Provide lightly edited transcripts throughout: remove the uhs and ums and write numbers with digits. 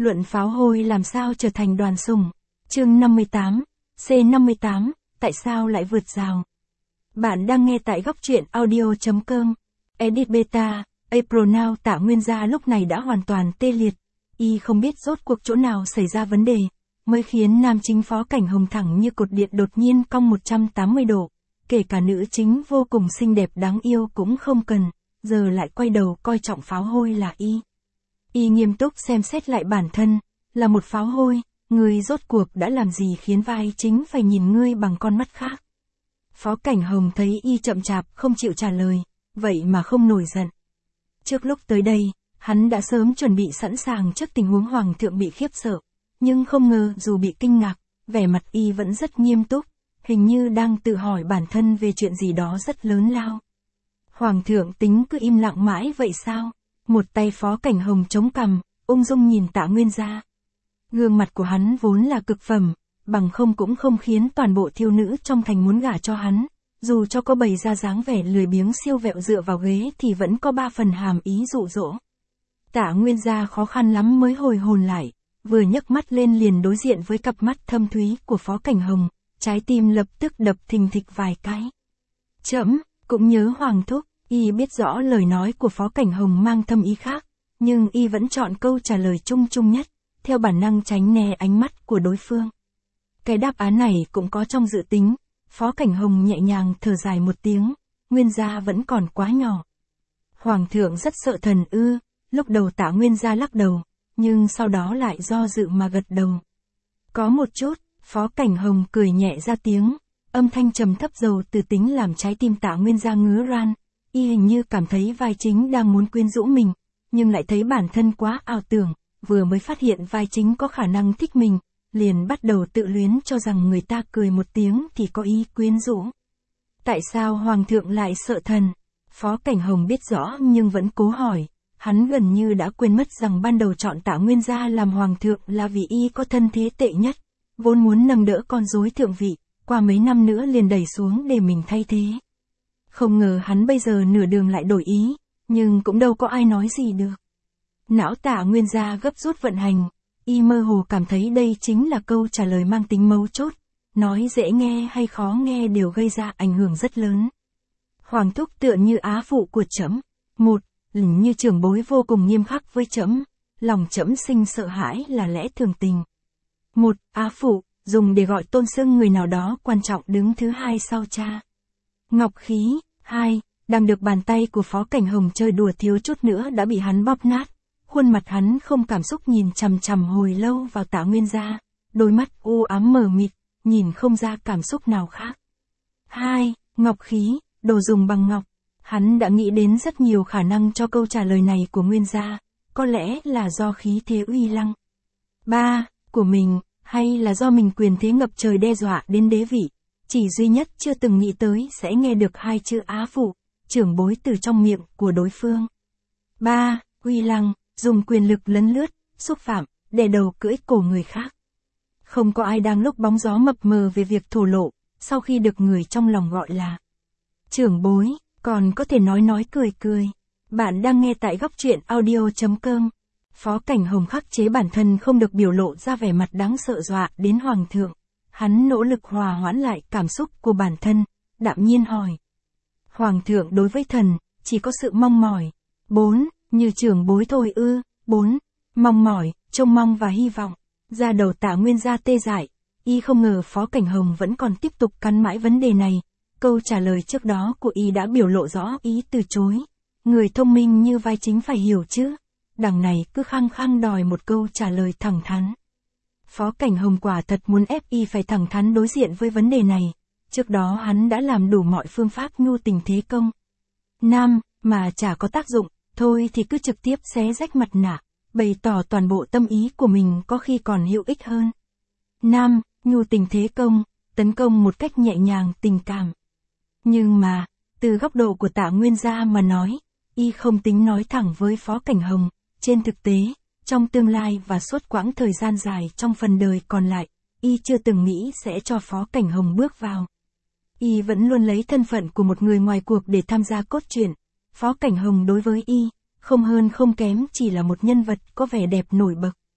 Luận pháo hôi làm sao trở thành đoàn sủng. Chương 58, C58, tại sao lại vượt rào? Bạn đang nghe tại góc truyện audio.com. Edit Beta, April Now. Tạ Nguyên Gia lúc này đã hoàn toàn tê liệt. Y không biết rốt cuộc chỗ nào xảy ra vấn đề, mới khiến nam chính Phó Cảnh Hồng thẳng như cột điện đột nhiên cong 180 độ. Kể cả nữ chính vô cùng xinh đẹp đáng yêu cũng không cần, giờ lại quay đầu coi trọng pháo hôi là Y. Y nghiêm túc xem xét lại bản thân, là một pháo hôi, ngươi rốt cuộc đã làm gì khiến vai chính phải nhìn ngươi bằng con mắt khác. Phó Cảnh Hồng thấy Y chậm chạp không chịu trả lời, vậy mà không nổi giận. Trước lúc tới đây, hắn đã sớm chuẩn bị sẵn sàng trước tình huống hoàng thượng bị khiếp sợ, nhưng không ngờ dù bị kinh ngạc, vẻ mặt Y vẫn rất nghiêm túc, hình như đang tự hỏi bản thân về chuyện gì đó rất lớn lao. Hoàng thượng tính cứ im lặng mãi vậy sao? Một tay Phó Cảnh Hồng chống cằm, ung dung nhìn Tạ Nguyên Gia. Gương mặt của hắn vốn là cực phẩm, bằng không cũng không khiến toàn bộ thiếu nữ trong thành muốn gả cho hắn. Dù cho có bày ra dáng vẻ lười biếng siêu vẹo dựa vào ghế thì vẫn có 3 phần hàm ý dụ dỗ. Tạ Nguyên Gia khó khăn lắm mới hồi hồn lại, vừa nhấc mắt lên liền đối diện với cặp mắt thâm thúy của Phó Cảnh Hồng, trái tim lập tức đập thình thịch vài cái. Trẫm cũng nhớ Hoàng thúc. Y biết rõ lời nói của Phó Cảnh Hồng mang thâm ý khác, nhưng Y vẫn chọn câu trả lời chung chung nhất, theo bản năng tránh né ánh mắt của đối phương. Cái đáp án này cũng có trong dự tính. Phó Cảnh Hồng nhẹ nhàng thở dài một tiếng, Nguyên Gia vẫn còn quá nhỏ. Hoàng thượng rất sợ thần ư? Lúc đầu Tạ Nguyên Gia lắc đầu, nhưng sau đó lại do dự mà gật đầu. Có một chút. Phó Cảnh Hồng cười nhẹ ra tiếng, âm thanh trầm thấp dầu từ tính làm trái tim Tạ Nguyên Gia ngứa ran. Y hình như cảm thấy vai chính đang muốn quyến rũ mình, nhưng lại thấy bản thân quá ảo tưởng, vừa mới phát hiện vai chính có khả năng thích mình, liền bắt đầu tự luyến cho rằng người ta cười một tiếng thì có ý quyến rũ. Tại sao Hoàng thượng lại sợ thần? Phó Cảnh Hồng biết rõ nhưng vẫn cố hỏi, hắn gần như đã quên mất rằng ban đầu chọn Tạ Nguyên Gia làm Hoàng thượng là vì Y có thân thế tệ nhất, vốn muốn nâng đỡ con rối thượng vị, qua mấy năm nữa liền đẩy xuống để mình thay thế. Không ngờ hắn bây giờ nửa đường lại đổi ý, nhưng cũng đâu có ai nói gì được. Não Tạ Nguyên Gia gấp rút vận hành, Y mơ hồ cảm thấy đây chính là câu trả lời mang tính mấu chốt, nói dễ nghe hay khó nghe đều gây ra ảnh hưởng rất lớn. Hoàng thúc tựa như á phụ của trẫm, một, như trưởng bối vô cùng nghiêm khắc với trẫm, lòng trẫm sinh sợ hãi là lẽ thường tình. Một, á phụ, dùng để gọi tôn xưng người nào đó quan trọng đứng thứ hai sau cha. Ngọc khí. 2. Đang được bàn tay của Phó Cảnh Hồng chơi đùa thiếu chút nữa đã bị hắn bóp nát. Khuôn mặt hắn không cảm xúc nhìn chằm chằm hồi lâu vào Tạ Nguyên Gia, đôi mắt u ám mờ mịt, nhìn không ra cảm xúc nào khác. 2. Ngọc khí, đồ dùng bằng ngọc. Hắn đã nghĩ đến rất nhiều khả năng cho câu trả lời này của Nguyên Gia, có lẽ là do khí thế uy lăng 3. Của mình, hay là do mình quyền thế ngập trời đe dọa đến đế vị. Chỉ duy nhất chưa từng nghĩ tới sẽ nghe được hai chữ á phụ, trưởng bối từ trong miệng của đối phương. 3. Uy lăng, dùng quyền lực lấn lướt, xúc phạm, đè đầu cưỡi cổ người khác. Không có ai đang lúc bóng gió mập mờ về việc thổ lộ, sau khi được người trong lòng gọi là trưởng bối, còn có thể nói cười cười. Bạn đang nghe tại góc truyện audio.com. Phó Cảnh Hồng khắc chế bản thân không được biểu lộ ra vẻ mặt đáng sợ dọa đến Hoàng thượng. Hắn nỗ lực hòa hoãn lại cảm xúc của bản thân, đạm nhiên hỏi. Hoàng thượng đối với thần, chỉ có sự mong mỏi. 4. Như trưởng bối thôi ư? 4. Mong mỏi, trông mong và hy vọng. Da đầu Tạ Nguyên Gia tê dại, Y không ngờ Phó Cảnh Hồng vẫn còn tiếp tục cắn mãi vấn đề này. Câu trả lời trước đó của Y đã biểu lộ rõ ý từ chối. Người thông minh như vai chính phải hiểu chứ. Đằng này cứ khăng khăng đòi một câu trả lời thẳng thắn. Phó Cảnh Hồng quả thật muốn ép Y phải thẳng thắn đối diện với vấn đề này. Trước đó hắn đã làm đủ mọi phương pháp nhu tình thế công. Nam, mà chả có tác dụng, thôi thì cứ trực tiếp xé rách mặt nạ, bày tỏ toàn bộ tâm ý của mình có khi còn hữu ích hơn. Nam, nhu tình thế công, tấn công một cách nhẹ nhàng tình cảm. Nhưng mà, từ góc độ của Tạ Nguyên Gia mà nói, Y không tính nói thẳng với Phó Cảnh Hồng. Trên thực tế, trong tương lai và suốt quãng thời gian dài trong phần đời còn lại, Y chưa từng nghĩ sẽ cho Phó Cảnh Hồng bước vào. Y vẫn luôn lấy thân phận của một người ngoài cuộc để tham gia cốt truyện. Phó Cảnh Hồng đối với Y, không hơn không kém chỉ là một nhân vật có vẻ đẹp nổi bật.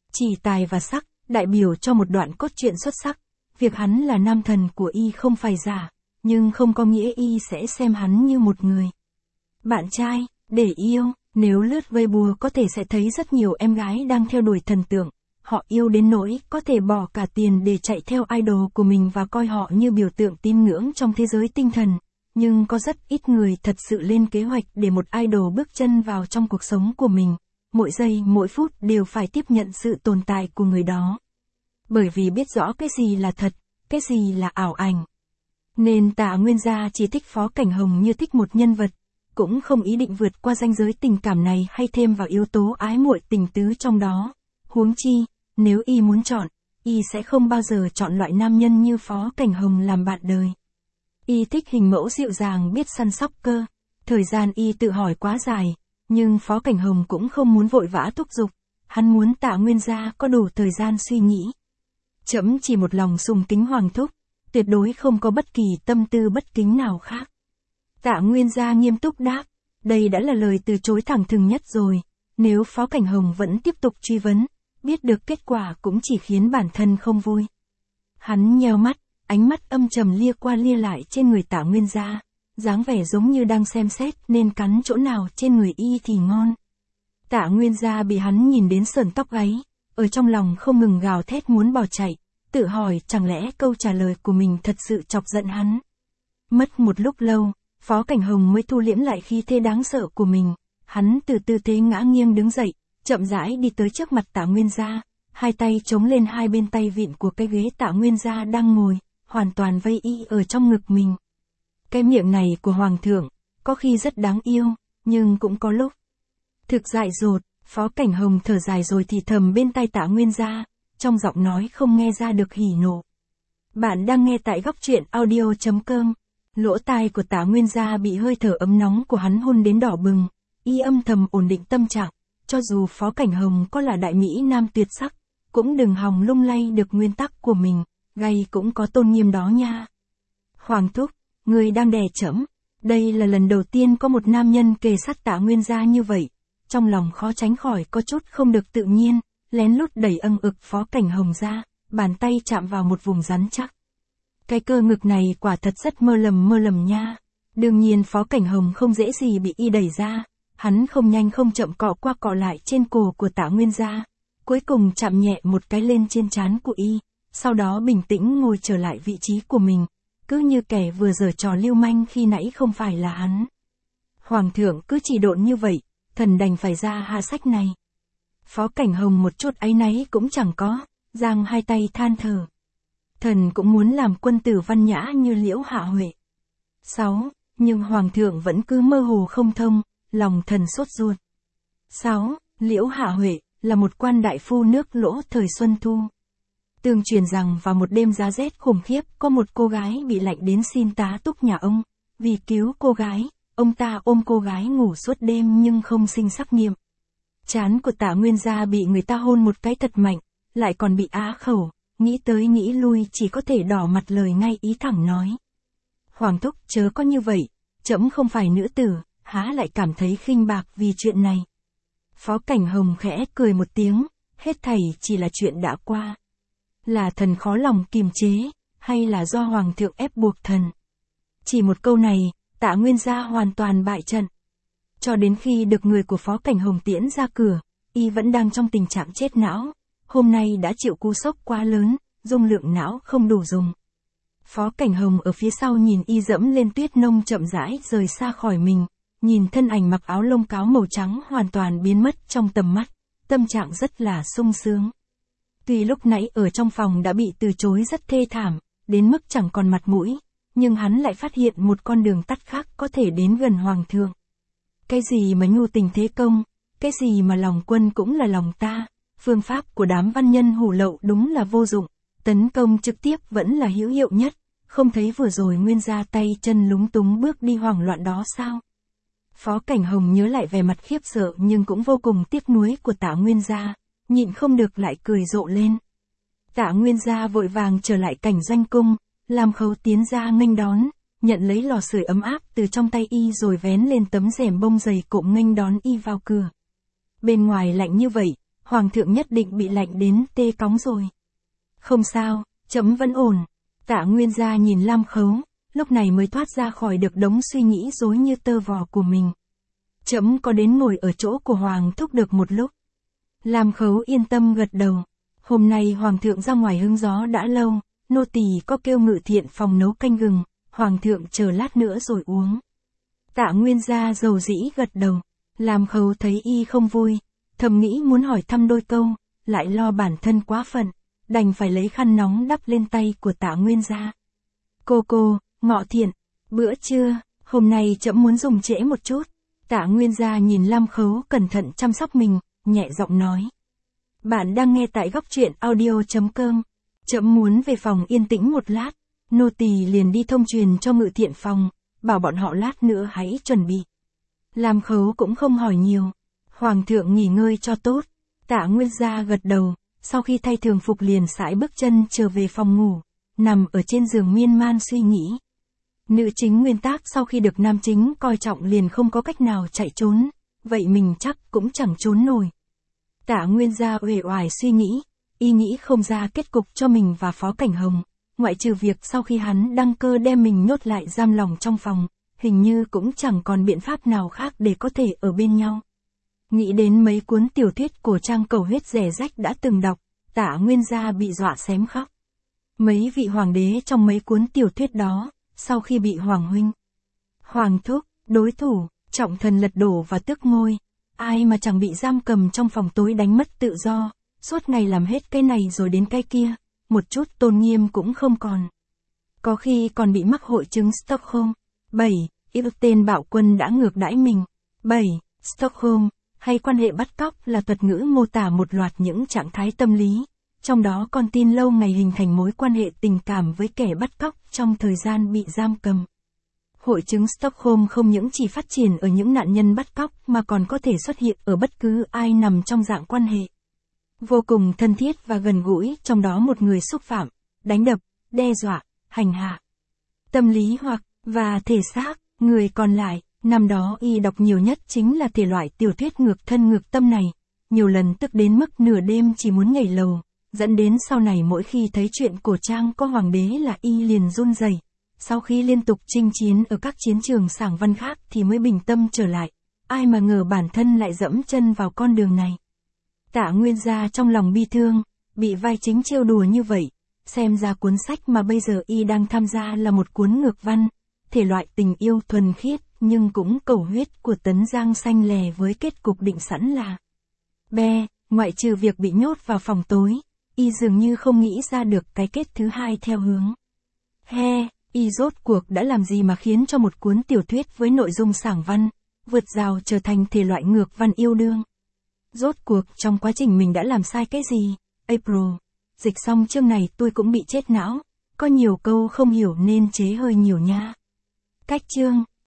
Chỉ tài và sắc, đại biểu cho một đoạn cốt truyện xuất sắc. Việc hắn là nam thần của y không phải giả, nhưng không có nghĩa y sẽ xem hắn như một người bạn trai, để yêu. Nếu lướt Weibo có thể sẽ thấy rất nhiều em gái đang theo đuổi thần tượng. Họ yêu đến nỗi có thể bỏ cả tiền để chạy theo idol của mình và coi họ như biểu tượng tín ngưỡng trong thế giới tinh thần. Nhưng có rất ít người thật sự lên kế hoạch để một idol bước chân vào trong cuộc sống của mình. Mỗi giây, mỗi phút đều phải tiếp nhận sự tồn tại của người đó. Bởi vì biết rõ cái gì là thật, cái gì là ảo ảnh. Nên Tạ Nguyên Gia chỉ thích Phó Cảnh Hồng như thích một nhân vật, cũng không ý định vượt qua ranh giới tình cảm này hay thêm vào yếu tố ái muội tình tứ trong đó. Huống chi, nếu y muốn chọn, y sẽ không bao giờ chọn loại nam nhân như Phó Cảnh Hồng làm bạn đời. Y thích hình mẫu dịu dàng biết săn sóc cơ. Thời gian y tự hỏi quá dài, nhưng Phó Cảnh Hồng cũng không muốn vội vã thúc giục. Hắn muốn Tạ Nguyên Gia có đủ thời gian suy nghĩ. Trẫm chỉ một lòng sùng kính Hoàng thúc, tuyệt đối không có bất kỳ tâm tư bất kính nào khác. Tạ Nguyên Gia nghiêm túc đáp, đây đã là lời từ chối thẳng thừng nhất rồi. Nếu Phó Cảnh Hồng vẫn tiếp tục truy vấn, biết được kết quả cũng chỉ khiến bản thân không vui. Hắn nheo mắt, ánh mắt âm trầm lia qua lia lại trên người Tạ Nguyên Gia, dáng vẻ giống như đang xem xét nên cắn chỗ nào trên người y thì ngon. Tạ Nguyên Gia bị hắn nhìn đến sởn tóc gáy, ở trong lòng không ngừng gào thét muốn bỏ chạy, tự hỏi chẳng lẽ câu trả lời của mình thật sự chọc giận hắn. Mất một lúc lâu, Phó Cảnh Hồng mới thu liễm lại khí thế đáng sợ của mình. Hắn từ tư thế ngã nghiêng đứng dậy, chậm rãi đi tới trước mặt Tạ Nguyên Gia, hai tay chống lên hai bên tay vịn của cái ghế Tạ Nguyên Gia đang ngồi, hoàn toàn vây y ở trong ngực mình. Cái miệng này của Hoàng thượng, có khi rất đáng yêu, nhưng cũng có lúc thực dại dột. Phó Cảnh Hồng thở dài rồi thì thầm bên tai Tạ Nguyên Gia, trong giọng nói không nghe ra được hỉ nộ. Bạn đang nghe tại góc truyện audio.com. Lỗ tai của Tạ Nguyên Gia bị hơi thở ấm nóng của hắn hôn đến đỏ bừng, y âm thầm ổn định tâm trạng, cho dù Phó Cảnh Hồng có là đại mỹ nam tuyệt sắc, cũng đừng hòng lung lay được nguyên tắc của mình, gay cũng có tôn nghiêm đó nha. Hoàng thúc, người đang đè trẫm. Đây là lần đầu tiên có một nam nhân kề sát Tạ Nguyên Gia như vậy, trong lòng khó tránh khỏi có chút không được tự nhiên, lén lút đẩy âng ực Phó Cảnh Hồng ra, bàn tay chạm vào một vùng rắn chắc. Cái cơ ngực này quả thật rất mơ lầm nha. Đương nhiên Phó Cảnh Hồng không dễ gì bị y đẩy ra, hắn không nhanh không chậm cọ qua cọ lại trên cổ của Tạ Nguyên Gia, cuối cùng chạm nhẹ một cái lên trên trán của y, sau đó bình tĩnh ngồi trở lại vị trí của mình, cứ như kẻ vừa giở trò lưu manh khi nãy không phải là hắn. Hoàng thượng cứ chỉ độn như vậy, thần đành phải ra hạ sách này. Phó Cảnh Hồng một chút áy náy cũng chẳng có, giang hai tay than thở. Thần cũng muốn làm quân tử văn nhã như Liễu Hạ Huệ. 6. Nhưng Hoàng thượng vẫn cứ mơ hồ không thông, lòng thần sốt ruột. 6. Liễu Hạ Huệ là một quan đại phu nước Lỗ thời Xuân Thu. Tương truyền rằng vào một đêm giá rét khủng khiếp có một cô gái bị lạnh đến xin tá túc nhà ông. Vì cứu cô gái, ông ta ôm cô gái ngủ suốt đêm nhưng không sinh sắc nghiệm. Trán của Tạ Nguyên Gia bị người ta hôn một cái thật mạnh, lại còn bị á khẩu, nghĩ tới nghĩ lui chỉ có thể đỏ mặt lời ngay ý thẳng nói. Hoàng thúc chớ có như vậy, trẫm không phải nữ tử, há lại cảm thấy khinh bạc vì chuyện này. Phó Cảnh Hồng khẽ cười một tiếng, hết thảy chỉ là chuyện đã qua. Là thần khó lòng kiềm chế, hay là do Hoàng thượng ép buộc thần? Chỉ một câu này, Tạ Nguyên Gia hoàn toàn bại trận. Cho đến khi được người của Phó Cảnh Hồng tiễn ra cửa, y vẫn đang trong tình trạng chết não. Hôm nay đã chịu cú sốc quá lớn, dung lượng não không đủ dùng. Phó Cảnh Hồng ở phía sau nhìn y dẫm lên tuyết nông chậm rãi rời xa khỏi mình, nhìn thân ảnh mặc áo lông cáo màu trắng hoàn toàn biến mất trong tầm mắt, tâm trạng rất là sung sướng. Tuy lúc nãy ở trong phòng đã bị từ chối rất thê thảm, đến mức chẳng còn mặt mũi, nhưng hắn lại phát hiện một con đường tắt khác có thể đến gần Hoàng thượng. Cái gì mà nhu tình thế công, cái gì mà lòng quân cũng là lòng ta, phương pháp của đám văn nhân hủ lậu đúng là vô dụng, tấn công trực tiếp vẫn là hữu hiệu nhất, không thấy vừa rồi Nguyên Gia tay chân lúng túng bước đi hoảng loạn đó sao? Phó Cảnh Hồng nhớ lại vẻ mặt khiếp sợ nhưng cũng vô cùng tiếc nuối của Tạ Nguyên Gia, nhịn không được lại cười rộ lên. Tạ Nguyên Gia vội vàng trở lại cảnh doanh cung, làm Khấu tiến ra nghênh đón, nhận lấy lò sưởi ấm áp từ trong tay y rồi vén lên tấm rèm bông dày cộm nghênh đón y vào cửa. Bên ngoài lạnh như vậy, Hoàng thượng nhất định bị lạnh đến tê cóng rồi. Không sao, trẫm vẫn ổn. Tạ Nguyên Gia nhìn Lam Khấu, lúc này mới thoát ra khỏi được đống suy nghĩ rối như tơ vò của mình. Trẫm có đến ngồi ở chỗ của Hoàng thúc được một lúc. Lam Khấu yên tâm gật đầu. Hôm nay Hoàng thượng ra ngoài hứng gió đã lâu, nô tỳ có kêu Ngự Thiện phòng nấu canh gừng, Hoàng thượng chờ lát nữa rồi uống. Tạ Nguyên Gia dầu dĩ gật đầu. Lam Khấu thấy y không vui, thầm nghĩ muốn hỏi thăm đôi câu, lại lo bản thân quá phận, đành phải lấy khăn nóng đắp lên tay của Tạ Nguyên Gia. Cô, Ngọ Thiện, bữa trưa, hôm nay trẫm muốn dùng trễ một chút. Tạ Nguyên Gia nhìn Lam Khấu cẩn thận chăm sóc mình, nhẹ giọng nói. Bạn đang nghe tại góc truyện audio.com. Trẫm muốn về phòng yên tĩnh một lát, nô tỳ liền đi thông truyền cho Ngự Thiện phòng, bảo bọn họ lát nữa hãy chuẩn bị. Lam Khấu cũng không hỏi nhiều. Hoàng thượng nghỉ ngơi cho tốt. Tạ Nguyên Gia gật đầu, sau khi thay thường phục liền sải bước chân trở về phòng ngủ, nằm ở trên giường miên man suy nghĩ. Nữ chính nguyên tác sau khi được nam chính coi trọng liền không có cách nào chạy trốn, vậy mình chắc cũng chẳng trốn nổi. Tạ Nguyên Gia uể oải suy nghĩ, y nghĩ không ra kết cục cho mình và Phó Cảnh Hồng, ngoại trừ việc sau khi hắn đăng cơ đem mình nhốt lại giam lòng trong phòng, hình như cũng chẳng còn biện pháp nào khác để có thể ở bên nhau. Nghĩ đến mấy cuốn tiểu thuyết cổ trang cầu huyết rẻ rách đã từng đọc, Tạ Nguyên Gia bị dọa xém khóc. Mấy vị hoàng đế trong mấy cuốn tiểu thuyết đó, sau khi bị Hoàng huynh, Hoàng thúc, đối thủ, trọng thần lật đổ và tước ngôi, ai mà chẳng bị giam cầm trong phòng tối đánh mất tự do, suốt ngày làm hết cái này rồi đến cái kia, một chút tôn nghiêm cũng không còn. Có khi còn bị mắc hội chứng Stockholm. 7. Yêu tên bạo quân đã ngược đãi mình. 7. Stockholm, hay quan hệ bắt cóc là thuật ngữ mô tả một loạt những trạng thái tâm lý, trong đó con tin lâu ngày hình thành mối quan hệ tình cảm với kẻ bắt cóc trong thời gian bị giam cầm. Hội chứng Stockholm không những chỉ phát triển ở những nạn nhân bắt cóc mà còn có thể xuất hiện ở bất cứ ai nằm trong dạng quan hệ vô cùng thân thiết và gần gũi, trong đó một người xúc phạm, đánh đập, đe dọa, hành hạ, tâm lý hoặc và thể xác, người còn lại. Năm đó y đọc nhiều nhất chính là thể loại tiểu thuyết ngược thân ngược tâm này, nhiều lần tức đến mức nửa đêm chỉ muốn nhảy lầu, dẫn đến sau này mỗi khi thấy chuyện cổ trang có hoàng đế là y liền run rẩy. Sau khi liên tục chinh chiến ở các chiến trường sảng văn khác thì mới bình tâm trở lại, ai mà ngờ bản thân lại dẫm chân vào con đường này. Tạ Nguyên Gia trong lòng bi thương, bị vai chính trêu đùa như vậy, xem ra cuốn sách mà bây giờ y đang tham gia là một cuốn ngược văn, thể loại tình yêu thuần khiết nhưng cũng cầu huyết của Tấn Giang Xanh Lè với kết cục định sẵn là ngoại trừ việc bị nhốt vào phòng tối, y dường như không nghĩ ra được cái kết thứ hai theo hướng. Y rốt cuộc đã làm gì mà khiến cho một cuốn tiểu thuyết với nội dung sảng văn, vượt rào trở thành thể loại ngược văn yêu đương. Rốt cuộc trong quá trình mình đã làm sai cái gì? April, dịch xong chương này tôi cũng bị chết não, có nhiều câu không hiểu nên chế hơi nhiều nha. Cách chương